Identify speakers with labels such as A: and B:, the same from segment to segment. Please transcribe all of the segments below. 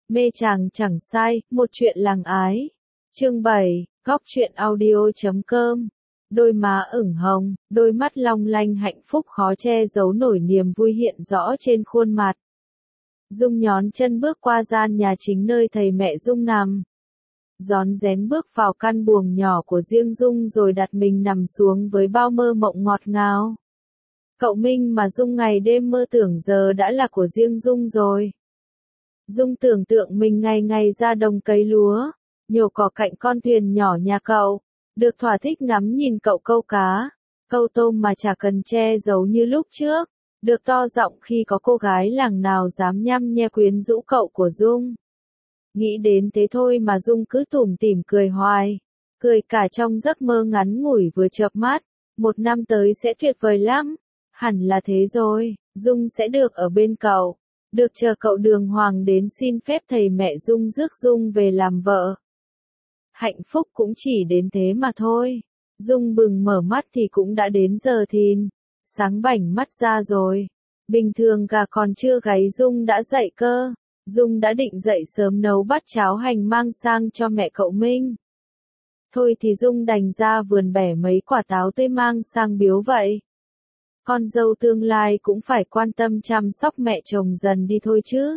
A: Mê chàng chẳng sai, một chuyện làng ái. Chương 7, góc truyện audio.com. Đôi má ửng hồng, đôi mắt long lanh hạnh phúc khó che giấu nổi niềm vui hiện rõ trên khuôn mặt. Dung nhón chân bước qua gian nhà chính nơi thầy mẹ Dung nằm. Rón rén bước vào căn buồng nhỏ của riêng Dung rồi đặt mình nằm xuống với bao mơ mộng ngọt ngào. Cậu Minh mà Dung ngày đêm mơ tưởng giờ đã là của riêng Dung rồi. Dung tưởng tượng mình ngày ngày ra đồng cấy lúa, nhổ cỏ cạnh con thuyền nhỏ nhà cậu, được thỏa thích ngắm nhìn cậu câu cá, câu tôm mà chả cần che giấu như lúc trước, được to giọng khi có cô gái làng nào dám nhăm nhe quyến rũ cậu của Dung. Nghĩ đến thế thôi mà Dung cứ tủm tỉm cười hoài, cười cả trong giấc mơ ngắn ngủi vừa chợp mắt, 1 năm tới sẽ tuyệt vời lắm, hẳn là thế rồi, Dung sẽ được ở bên cậu. Được chờ cậu đường hoàng đến xin phép thầy mẹ Dung rước Dung về làm vợ. Hạnh phúc cũng chỉ đến thế mà thôi. Dung bừng mở mắt thì cũng đã đến giờ thìn. Sáng bảnh mắt ra rồi. Bình thường gà còn chưa gáy Dung đã dậy cơ. Dung đã định dậy sớm nấu bát cháo hành mang sang cho mẹ cậu Minh. Thôi thì Dung đành ra vườn bẻ mấy quả táo tươi mang sang biếu vậy. Con dâu tương lai cũng phải quan tâm chăm sóc mẹ chồng dần đi thôi chứ.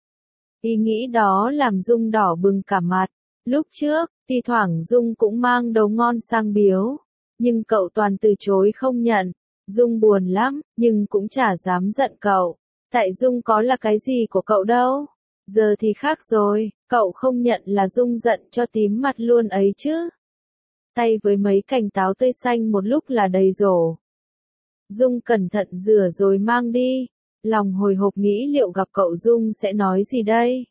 A: Ý nghĩ đó làm Dung đỏ bừng cả mặt. Lúc trước, thi thoảng Dung cũng mang đồ ngon sang biếu. Nhưng cậu toàn từ chối không nhận. Dung buồn lắm, nhưng cũng chả dám giận cậu. Tại Dung có là cái gì của cậu đâu. Giờ thì khác rồi, cậu không nhận là Dung giận cho tím mặt luôn ấy chứ. Tay với mấy cành táo tươi xanh một lúc là đầy rổ. Dung cẩn thận rửa rồi mang đi, lòng hồi hộp nghĩ liệu gặp cậu Dung sẽ nói gì đây.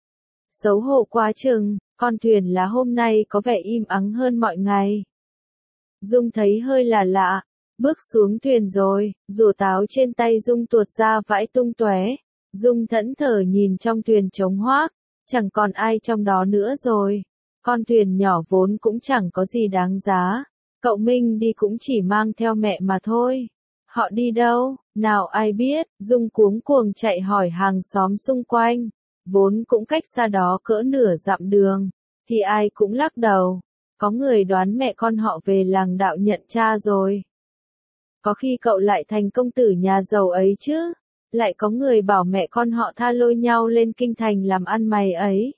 A: Xấu hổ quá chừng, con thuyền lá hôm nay có vẻ im ắng hơn mọi ngày. Dung thấy hơi là lạ, bước xuống thuyền rồi, rổ táo trên tay Dung tuột ra vãi tung tóe. Dung thẫn thờ nhìn trong thuyền trống hoác, chẳng còn ai trong đó nữa rồi. Con thuyền nhỏ vốn cũng chẳng có gì đáng giá, cậu Minh đi cũng chỉ mang theo mẹ mà thôi. Họ đi đâu, nào ai biết, Dung cuống cuồng chạy hỏi hàng xóm xung quanh, vốn cũng cách xa đó cỡ nửa dặm đường, thì ai cũng lắc đầu, có người đoán mẹ con họ về làng đạo nhận cha rồi. Có khi cậu lại thành công tử nhà giàu ấy chứ, lại có người bảo mẹ con họ tha lôi nhau lên kinh thành làm ăn mày ấy.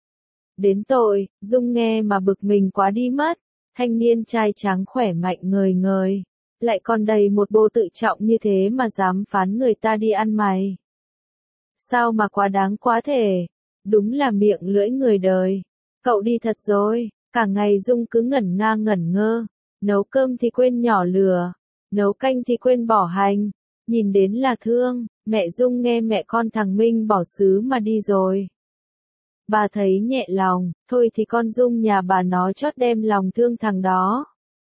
A: Đến tội, Dung nghe mà bực mình quá đi mất, thanh niên trai tráng khỏe mạnh ngời ngời. Lại còn đầy một bộ tự trọng như thế mà dám phán người ta đi ăn mày. Sao mà quá đáng quá thể, đúng là miệng lưỡi người đời. Cậu đi thật rồi, cả ngày Dung cứ ngẩn nga ngẩn ngơ, nấu cơm thì quên nhỏ lửa, nấu canh thì quên bỏ hành, nhìn đến là thương, mẹ Dung nghe mẹ con thằng Minh bỏ xứ mà đi rồi. Bà thấy nhẹ lòng, thôi thì con Dung nhà bà nó chót đem lòng thương thằng đó.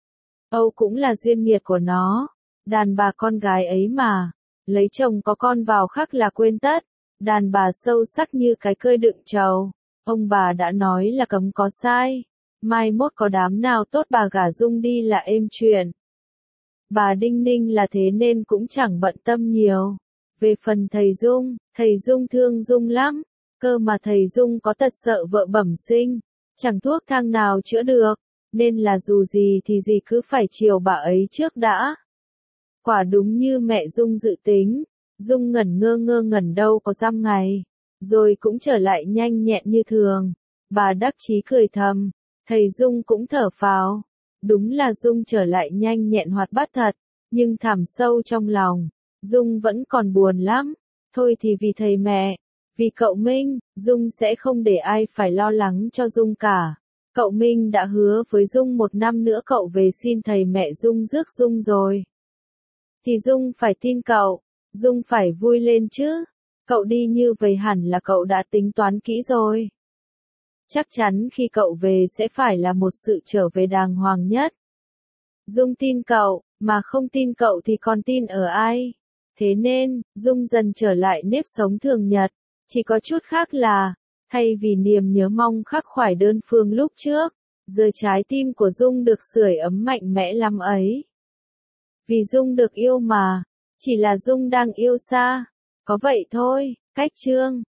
A: Âu cũng là duyên nghiệt của nó, đàn bà con gái ấy mà, lấy chồng có con vào khắc là quên tất, đàn bà sâu sắc như cái cơi đựng trầu, ông bà đã nói là cấm có sai, mai mốt có đám nào tốt bà gả Dung đi là êm chuyện. Bà đinh ninh là thế nên cũng chẳng bận tâm nhiều. Về phần thầy Dung thương Dung lắm, cơ mà thầy Dung có tật sợ vợ bẩm sinh, chẳng thuốc thang nào chữa được. Nên là dù gì thì gì cứ phải chiều bà ấy trước đã. Quả đúng như mẹ Dung dự tính, Dung ngẩn ngơ ngẩn đâu có dăm ngày, rồi cũng trở lại nhanh nhẹn như thường. Bà đắc chí cười thầm, thầy Dung cũng thở phào. Đúng là Dung trở lại nhanh nhẹn hoạt bát thật, nhưng thẳm sâu trong lòng, Dung vẫn còn buồn lắm. Thôi thì vì thầy mẹ, vì cậu Minh, Dung sẽ không để ai phải lo lắng cho Dung cả. Cậu Minh đã hứa với Dung 1 năm nữa cậu về xin thầy mẹ Dung rước Dung rồi. Thì Dung phải tin cậu, Dung phải vui lên chứ. Cậu đi như vậy hẳn là cậu đã tính toán kỹ rồi. Chắc chắn khi cậu về sẽ phải là một sự trở về đàng hoàng nhất. Dung tin cậu, mà không tin cậu thì còn tin ở ai. Thế nên, Dung dần trở lại nếp sống thường nhật, chỉ có chút khác là, thay vì niềm nhớ mong khắc khoải đơn phương lúc trước, giờ trái tim của Dung được sưởi ấm mạnh mẽ lắm ấy. Vì Dung được yêu mà, chỉ là Dung đang yêu xa. Có vậy thôi, cách chương.